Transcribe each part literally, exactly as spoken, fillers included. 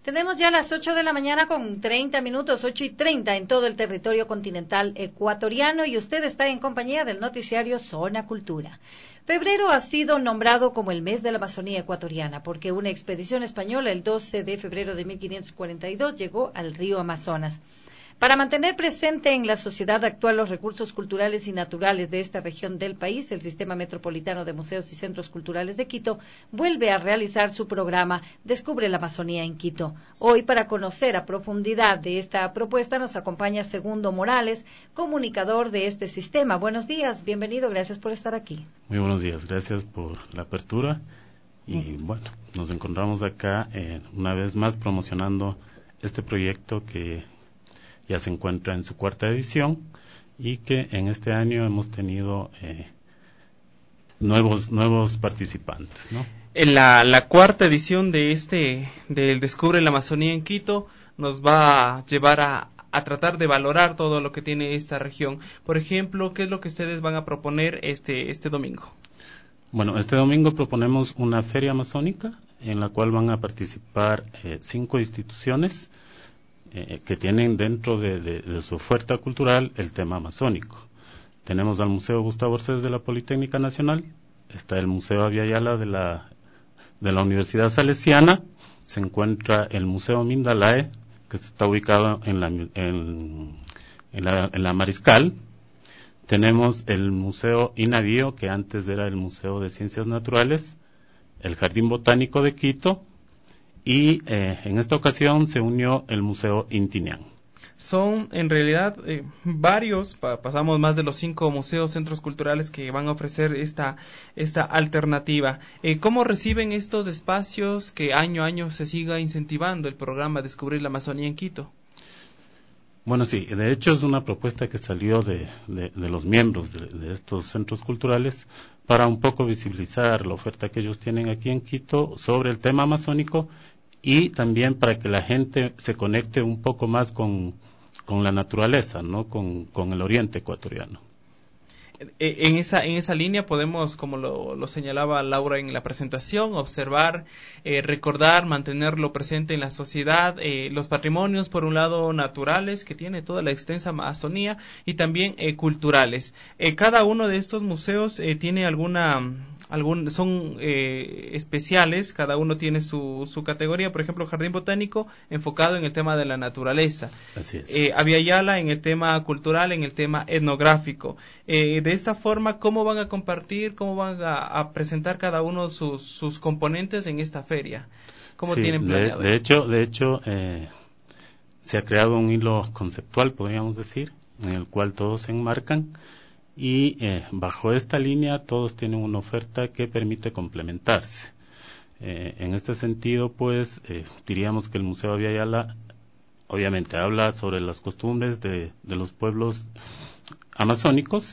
Tenemos ya las ocho de la mañana con treinta minutos, ocho y treinta en todo el territorio continental ecuatoriano y usted está en compañía del noticiario Zona Cultura. Febrero ha sido nombrado como el mes de la Amazonía ecuatoriana porque una expedición española el doce de febrero de mil quinientos cuarenta y dos llegó al río Amazonas. Para mantener presente en la sociedad actual los recursos culturales y naturales de esta región del país, el Sistema Metropolitano de Museos y Centros Culturales de Quito vuelve a realizar su programa Descubre la Amazonía en Quito. Hoy, para conocer a profundidad de esta propuesta, nos acompaña Segundo Morales, comunicador de este sistema. Buenos días, bienvenido, gracias por estar aquí. Muy buenos días, gracias por la apertura y mm. bueno, nos encontramos acá eh, una vez más promocionando este proyecto que ya se encuentra en su cuarta edición y que en este año hemos tenido eh, nuevos nuevos participantes, ¿no? En la, la cuarta edición de este del Descubre la Amazonía en Quito nos va a llevar a, a tratar de valorar todo lo que tiene esta región. Por ejemplo, ¿qué es lo que ustedes van a proponer este este domingo? Bueno, este domingo proponemos una feria amazónica en la cual van a participar eh, cinco instituciones Eh, que tienen dentro de, de, de su oferta cultural el tema amazónico. Tenemos al Museo Gustavo Arces de la Politécnica Nacional, está el Museo Abya Yala de la, de la Universidad Salesiana, se encuentra el Museo Mindalae, que está ubicado en la, en, en la, en la Mariscal. Tenemos el Museo Inavío, que antes era el Museo de Ciencias Naturales, el Jardín Botánico de Quito, y eh, en esta ocasión se unió el Museo Intinian. Son en realidad eh, varios, pa pasamos más de los cinco museos, centros culturales que van a ofrecer esta esta alternativa. Eh, ¿Cómo reciben estos espacios que año a año se siga incentivando el programa Descubrir la Amazonía en Quito? Bueno, sí, de hecho es una propuesta que salió de, de, de los miembros de, de estos centros culturales para un poco visibilizar la oferta que ellos tienen aquí en Quito sobre el tema amazónico y también para que la gente se conecte un poco más con, con la naturaleza, ¿no? Con, con el oriente ecuatoriano. En esa en esa línea podemos, como lo, lo señalaba Laura en la presentación, observar, eh, recordar, mantenerlo presente en la sociedad, eh, los patrimonios, por un lado, naturales, que tiene toda la extensa Amazonía, y también eh, culturales. Eh, cada uno de estos museos eh, tiene alguna, algún, son eh, especiales, cada uno tiene su, su categoría. Por ejemplo, Jardín Botánico, enfocado en el tema de la naturaleza. Así es. Eh, Abya Yala en el tema cultural, en el tema etnográfico. Eh, de esta forma, ¿cómo van a compartir, cómo van a, a presentar cada uno sus, sus componentes en esta feria? ¿Cómo sí, tienen planeado? De, de hecho, de hecho eh, se ha creado un hilo conceptual, podríamos decir, en el cual todos se enmarcan y eh, bajo esta línea todos tienen una oferta que permite complementarse. Eh, en este sentido, pues, eh, diríamos que el Museo Abya Yala obviamente habla sobre las costumbres de, de los pueblos amazónicos,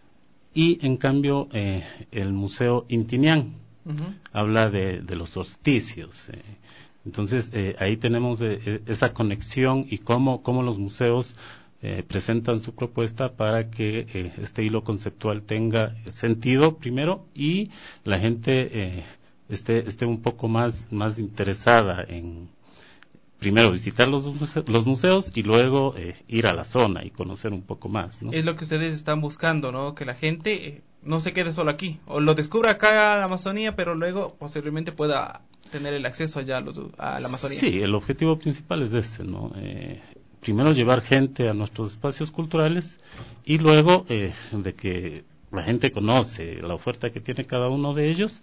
y en cambio eh, el Museo Intinian uh-huh. habla de, de los solsticios. Eh. Entonces eh, ahí tenemos eh, esa conexión y cómo, cómo los museos eh, presentan su propuesta para que eh, este hilo conceptual tenga sentido primero y la gente eh, esté, esté un poco más, más interesada en primero visitar los, muse los museos y luego eh, ir a la zona y conocer un poco más, ¿no? Es lo que ustedes están buscando, ¿no? Que la gente eh, no se quede solo aquí, o lo descubra acá en la Amazonía, pero luego posiblemente pueda tener el acceso allá a, los, a la Amazonía. Sí, el objetivo principal es ese, ¿no? Eh, primero llevar gente a nuestros espacios culturales y luego eh, de que la gente conoce la oferta que tiene cada uno de ellos,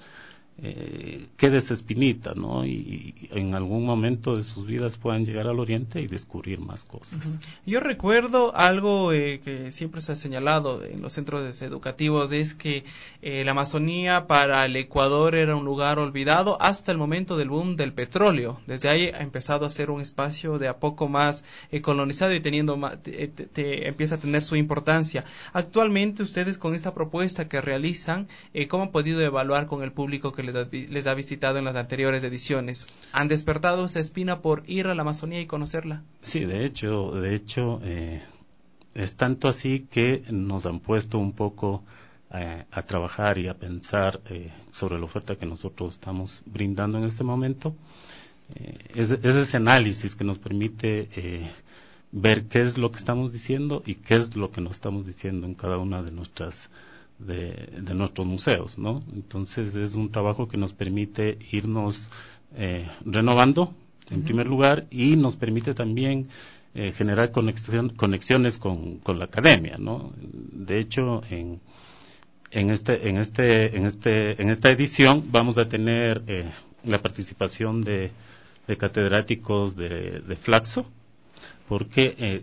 Eh, quede esa espinita, ¿no? Y, y en algún momento de sus vidas puedan llegar al oriente y descubrir más cosas. Uh-huh. Yo recuerdo algo eh, que siempre se ha señalado en los centros educativos, es que eh, la Amazonía para el Ecuador era un lugar olvidado hasta el momento del boom del petróleo. Desde ahí ha empezado a ser un espacio de a poco más eh, colonizado y teniendo más, te, te, te empieza a tener su importancia. Actualmente ustedes con esta propuesta que realizan, eh, ¿cómo han podido evaluar con el público que les ha, les ha visitado en las anteriores ediciones? ¿Han despertado esa espina por ir a la Amazonía y conocerla? Sí, de hecho, de hecho, eh, es tanto así que nos han puesto un poco eh, a trabajar y a pensar eh, sobre la oferta que nosotros estamos brindando en este momento. eh, es, es ese análisis que nos permite eh, ver qué es lo que estamos diciendo y qué es lo que no estamos diciendo en cada una de nuestras de, de nuestros museos, ¿no? Entonces es un trabajo que nos permite irnos eh, renovando en uh-huh. primer lugar, y nos permite también eh, generar conexión, conexiones con, con la academia, ¿no? De hecho, en en este en este en este en esta edición vamos a tener eh, la participación de, de catedráticos de, de Flaxo, porque eh,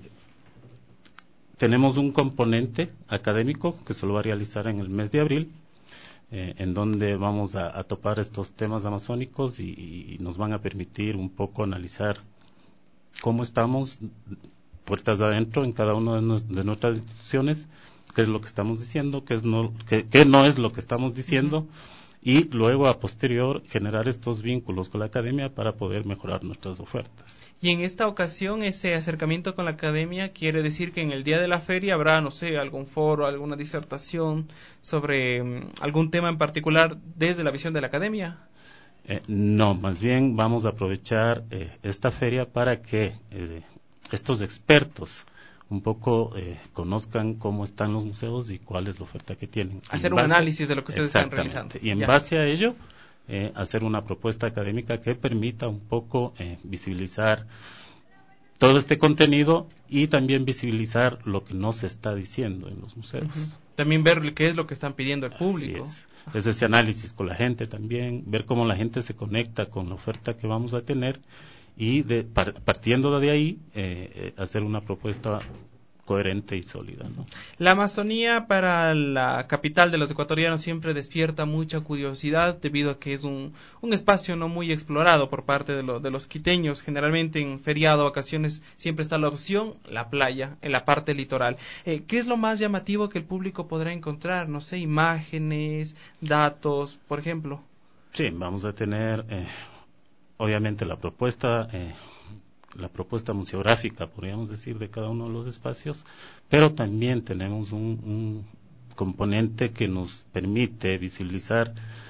tenemos un componente académico que se lo va a realizar en el mes de abril, eh, en donde vamos a, a topar estos temas amazónicos y, y nos van a permitir un poco analizar cómo estamos puertas adentro en cada una de, no, de nuestras instituciones, qué es lo que estamos diciendo, qué, es no, qué, qué no es lo que estamos diciendo, uh-huh. y luego a posterior generar estos vínculos con la academia para poder mejorar nuestras ofertas. Y en esta ocasión ese acercamiento con la academia quiere decir que en el día de la feria habrá, no sé, algún foro, alguna disertación sobre um, algún tema en particular desde la visión de la academia. Eh, no, más bien vamos a aprovechar eh, esta feria para que eh, estos expertos un poco eh, conozcan cómo están los museos y cuál es la oferta que tienen. Hacer un base, análisis de lo que ustedes están realizando. Y en ya. base a ello, eh, hacer una propuesta académica que permita un poco eh, visibilizar todo este contenido y también visibilizar lo que no se está diciendo en los museos. Uh-huh. También ver qué es lo que están pidiendo el público. Así es. Es ese análisis con la gente también, ver cómo la gente se conecta con la oferta que vamos a tener y de, partiendo de ahí eh, hacer una propuesta coherente y sólida, ¿no? La Amazonía para la capital de los ecuatorianos siempre despierta mucha curiosidad debido a que es un, un espacio no muy explorado por parte de, lo, de los quiteños. Generalmente en feriado, vacaciones, siempre está la opción, la playa, en la parte litoral. Eh, ¿Qué es lo más llamativo que el público podrá encontrar? No sé, imágenes, datos, por ejemplo. Sí, vamos a tener, eh, obviamente, la propuesta... Eh, la propuesta museográfica, podríamos decir, de cada uno de los espacios, pero también tenemos un, un componente que nos permite visibilizar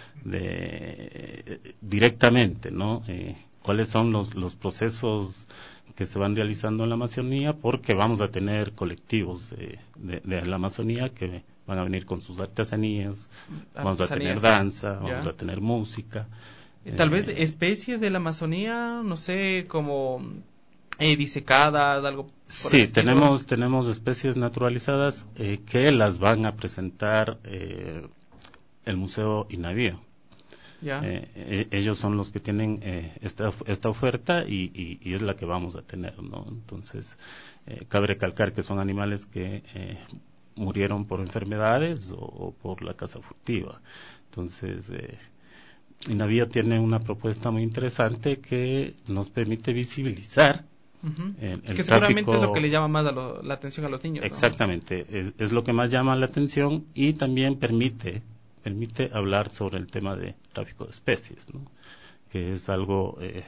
de, directamente, ¿no? Eh, cuáles son los, los procesos que se van realizando en la Amazonía, porque vamos a tener colectivos de, de, de la Amazonía que van a venir con sus artesanías, vamos a tener danza, ya. vamos a tener música. Tal eh, vez especies de la Amazonía, no sé, como... Eh, disecadas, algo por sí, tenemos tenemos especies naturalizadas eh, que las van a presentar eh, el Museo Inavío. ¿Ya? Eh, eh, ellos son los que tienen eh, esta esta oferta y, y, y es la que vamos a tener, ¿no? Entonces, eh, cabe recalcar que son animales que eh, murieron por enfermedades o, o por la caza furtiva. Entonces, eh, Inavío tiene una propuesta muy interesante que nos permite visibilizar Uh-huh. El, el que seguramente tráfico, es lo que le llama más a lo, la atención a los niños. Exactamente, ¿no? es, es lo que más llama la atención y también permite permite hablar sobre el tema de tráfico de especies, ¿no? Que es algo eh,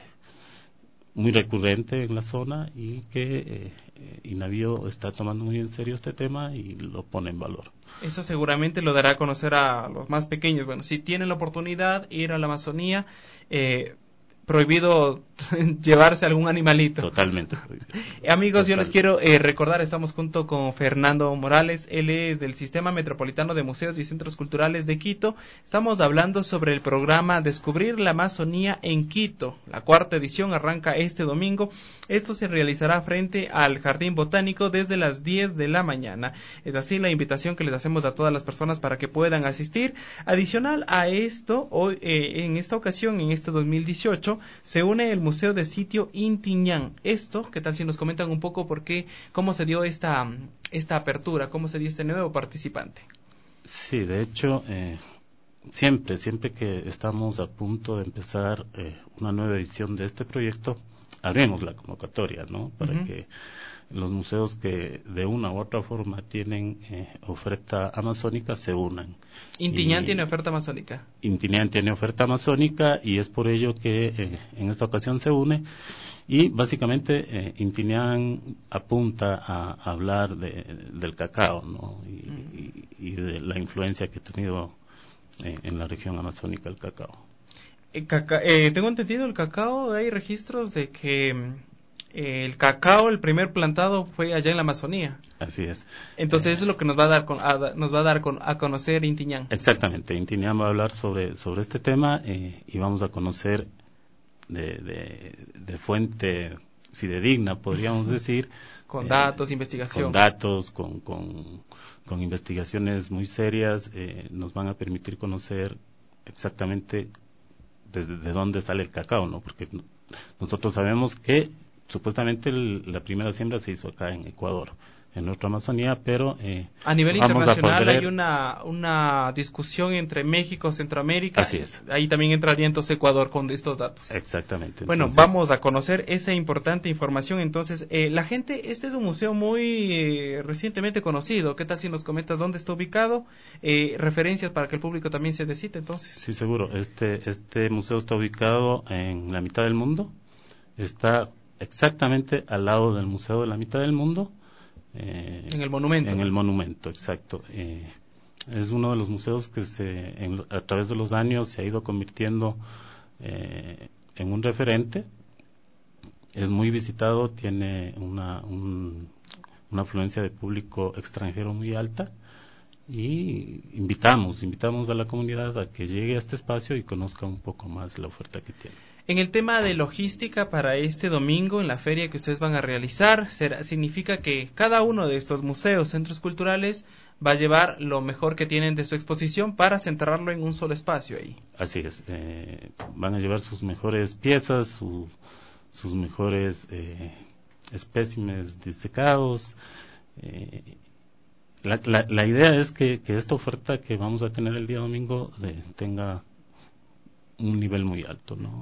muy recurrente en la zona y que eh, Inavío está tomando muy en serio este tema y lo pone en valor. Eso seguramente lo dará a conocer a los más pequeños. Bueno, si tienen la oportunidad ir a la Amazonía, eh, prohibido llevarse algún animalito. Totalmente prohibido. Amigos, Total. yo les quiero eh, recordar, estamos junto con Fernando Morales, él es del Sistema Metropolitano de Museos y Centros Culturales de Quito. Estamos hablando sobre el programa Descubrir la Amazonía en Quito. La cuarta edición arranca este domingo. Esto se realizará frente al Jardín Botánico desde las diez de la mañana. Es así la invitación que les hacemos a todas las personas para que puedan asistir. Adicional a esto, hoy, eh, en esta ocasión, en este dos mil dieciocho, se une el Museo de Sitio Intiñán. Esto, ¿qué tal si nos comentan un poco por qué, cómo se dio esta, esta apertura, cómo se dio este nuevo participante? Sí, de hecho, eh, siempre, siempre que estamos a punto de empezar eh, una nueva edición de este proyecto, abrimos la convocatoria, ¿no? Para uh-huh. que los museos que de una u otra forma tienen eh, oferta amazónica se unan. ¿Intiñán tiene oferta amazónica? Intiñán tiene oferta amazónica y es por ello que eh, en esta ocasión se une y básicamente eh, Intiñán apunta a, a hablar de, del cacao, ¿no? Y, uh-huh. y, y de la influencia que ha tenido eh, en la región amazónica el cacao. El caca eh, tengo entendido el cacao, hay registros de que eh, el cacao, el primer plantado fue allá en la Amazonía. Así es. Entonces eh, eso es lo que nos va a dar con, a, nos va a dar con, a conocer Inti Ñan. Exactamente, Inti Ñan va a hablar sobre, sobre este tema eh, y vamos a conocer de, de, de fuente fidedigna, podríamos decir. Con eh, datos, investigación. Con datos, con, con, con investigaciones muy serias, eh, nos van a permitir conocer exactamente desde de dónde sale el cacao, ¿no? Porque nosotros sabemos que supuestamente el, la primera siembra se hizo acá en Ecuador, en nuestra Amazonía, pero eh, a nivel vamos internacional a poder... hay una una discusión entre México, Centroamérica. Así es. Ahí también entraría entonces Ecuador con estos datos. Exactamente. Bueno, entonces... vamos a conocer esa importante información. Entonces, eh, la gente, este es un museo muy eh, recientemente conocido. ¿Qué tal si nos comentas dónde está ubicado? Eh, referencias para que el público también se decite, entonces. Sí, seguro. Este, este museo está ubicado en la mitad del mundo. Está exactamente al lado del Museo de la Mitad del Mundo. Eh, en el monumento. En el monumento, exacto. Eh, es uno de los museos que se, en, a través de los años se ha ido convirtiendo eh, en un referente. Es muy visitado, tiene una, un, una afluencia de público extranjero muy alta y invitamos, invitamos a la comunidad a que llegue a este espacio y conozca un poco más la oferta que tiene. En el tema de logística para este domingo en la feria que ustedes van a realizar, será, significa que cada uno de estos museos, centros culturales, va a llevar lo mejor que tienen de su exposición para centrarlo en un solo espacio ahí. Así es, eh, van a llevar sus mejores piezas, su, sus mejores eh, espécimes disecados. Eh, la, la, la idea es que, que esta oferta que vamos a tener el día domingo de, tenga un nivel muy alto, ¿no?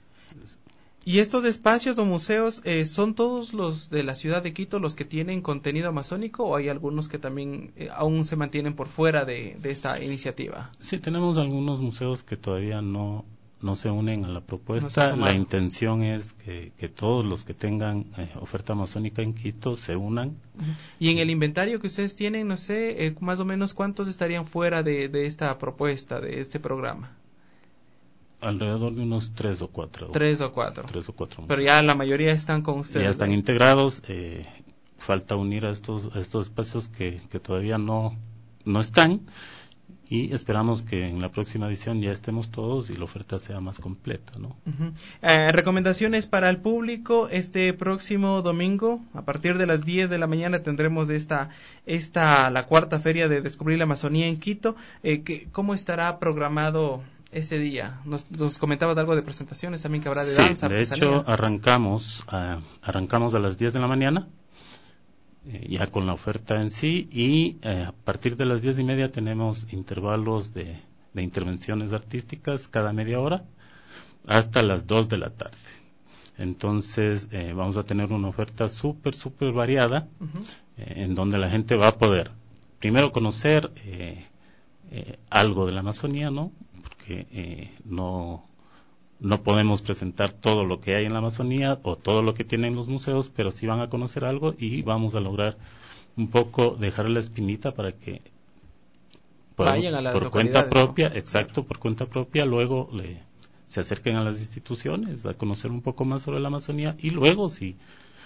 ¿Y estos espacios o museos eh, son todos los de la ciudad de Quito los que tienen contenido amazónico o hay algunos que también eh, aún se mantienen por fuera de, de esta iniciativa? Sí, tenemos algunos museos que todavía no, no se unen a la propuesta. No la intención es que, que todos los que tengan eh, oferta amazónica en Quito se unan. Uh-huh. Y en el inventario que ustedes tienen, no sé, eh, más o menos cuántos estarían fuera de, de esta propuesta, de este programa. Alrededor de unos tres o cuatro. Tres o cuatro. Tres o cuatro. Pero ya la mayoría están con ustedes. Ya están ¿no? integrados. Eh, falta unir a estos, a estos espacios que, que todavía no, no están. Y esperamos que en la próxima edición ya estemos todos y la oferta sea más completa, ¿no? Uh-huh. Eh, recomendaciones para el público. Este próximo domingo, a partir de las diez de la mañana, tendremos esta, esta la cuarta feria de Descubrir la Amazonía en Quito. Eh, que, ¿Cómo estará programado ese día? Nos, nos comentabas algo de presentaciones también que habrá de sí, danza, de artesanía. hecho arrancamos a, arrancamos a las diez de la mañana eh, ya con la oferta en sí y eh, a partir de las diez y media tenemos intervalos de, de intervenciones artísticas cada media hora hasta las dos de la tarde. Entonces eh, vamos a tener una oferta súper súper variada uh-huh. eh, en donde la gente va a poder primero conocer eh, eh, algo de la Amazonía, ¿no? Que eh, no no podemos presentar todo lo que hay en la Amazonía o todo lo que tienen los museos, pero sí van a conocer algo y vamos a lograr un poco dejar la espinita para que por, vayan a las por cuenta propia, ¿no? exacto, por cuenta propia, luego le, se acerquen a las instituciones a conocer un poco más sobre la Amazonía y luego si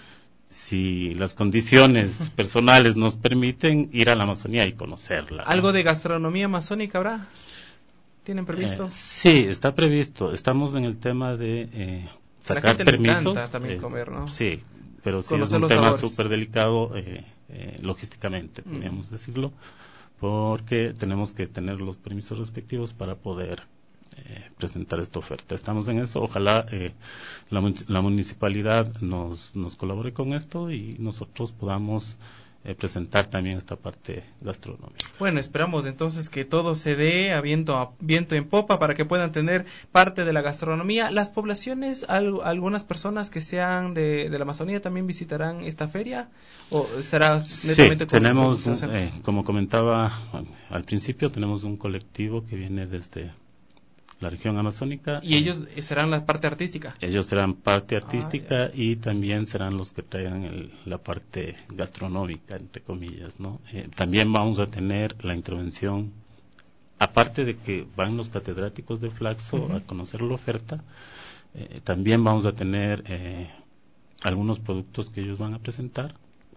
si las condiciones personales nos permiten ir a la Amazonía y conocerla. ¿Algo de gastronomía amazónica habrá? ¿Tienen previsto? Eh, sí, está previsto. Estamos en el tema de eh, sacar la permisos. Le encanta también eh, comer, ¿no? Sí, pero sí conocer es un tema súper delicado eh, eh, logísticamente, podríamos mm. decirlo, porque tenemos que tener los permisos respectivos para poder eh, presentar esta oferta. Estamos en eso. Ojalá eh, la, la municipalidad nos, nos colabore con esto y nosotros podamos Eh, presentar también esta parte gastronómica. Bueno, esperamos entonces que todo se dé a viento, a viento en popa para que puedan tener parte de la gastronomía. Las poblaciones, al, algunas personas que sean de, de la Amazonía también visitarán esta feria o será netamente sí, con tenemos, un, eh, como comentaba al principio, tenemos un colectivo que viene desde la región amazónica. ¿Y ellos serán la parte artística? Ellos serán parte artística ah, y también serán los que traigan el, la parte gastronómica, entre comillas, ¿no? Eh, también vamos a tener la intervención aparte de que van los catedráticos de Flaxo uh-huh. a conocer la oferta, eh, también vamos a tener eh, algunos productos que ellos van a presentar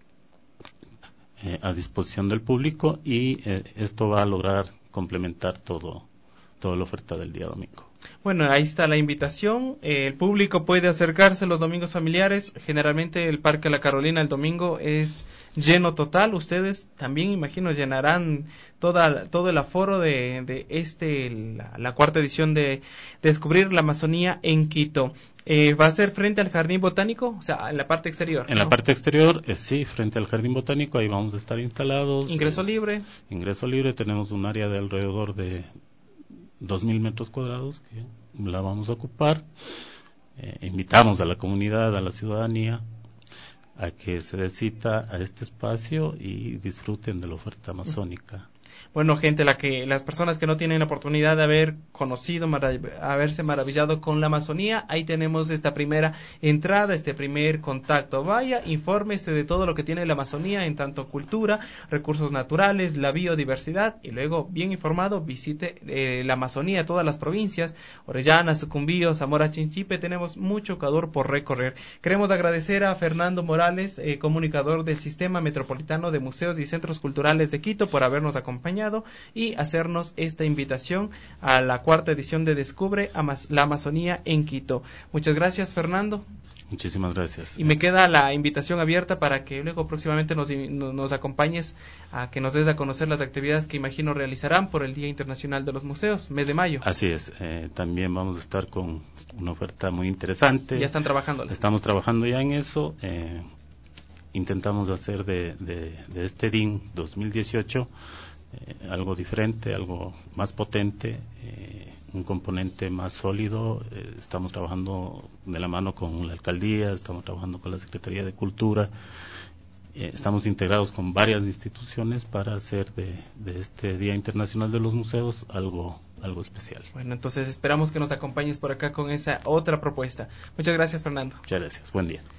eh, a disposición del público, y eh, esto va a lograr complementar todo toda la oferta del día domingo. Bueno, ahí está la invitación. Eh, el público puede acercarse los domingos familiares. Generalmente el Parque La Carolina el domingo es lleno total. Ustedes también, imagino, llenarán toda, todo el aforo de, de este la, la cuarta edición de, de Descubrir la Amazonía en Quito. Eh, ¿Va a ser frente al Jardín Botánico? O sea, en la parte exterior. En ¿no? la parte exterior, eh, sí, frente al Jardín Botánico. Ahí vamos a estar instalados. ¿Ingreso eh, libre? Ingreso libre. Tenemos un área de alrededor de dos mil metros cuadrados que la vamos a ocupar. Eh, invitamos a la comunidad, a la ciudadanía, a que se dé cita a este espacio y disfruten de la oferta amazónica. Bueno, gente, la que las personas que no tienen la oportunidad de haber conocido, marav- haberse maravillado con la Amazonía, ahí tenemos esta primera entrada, este primer contacto. Vaya, infórmese de todo lo que tiene la Amazonía en tanto cultura, recursos naturales, la biodiversidad, y luego, bien informado, visite eh, la Amazonía, todas las provincias, Orellana, Sucumbío, Zamora, Chinchipe. Tenemos mucho Ecuador por recorrer. Queremos agradecer a Fernando Morales, eh, comunicador del Sistema Metropolitano de Museos y Centros Culturales de Quito, por habernos acompañado y hacernos esta invitación a la cuarta edición de Descubre Amaz- la Amazonía en Quito. Muchas gracias, Fernando. Muchísimas gracias. Y me queda la invitación abierta para que luego próximamente nos, nos acompañes a que nos des a conocer las actividades que imagino realizarán por el Día Internacional de los Museos, mes de mayo. Así es, eh, también vamos a estar con una oferta muy interesante. Ya están trabajando. Estamos trabajando ya en eso. Eh, intentamos hacer de, de, de este D I N dos mil dieciocho Eh, algo diferente, algo más potente, eh, un componente más sólido. Eh, estamos trabajando de la mano con la alcaldía, estamos trabajando con la Secretaría de Cultura, eh, estamos integrados con varias instituciones para hacer de, de este Día Internacional de los Museos algo, algo especial. Bueno, entonces esperamos que nos acompañes por acá con esa otra propuesta. Muchas gracias, Fernando. Muchas gracias, buen día.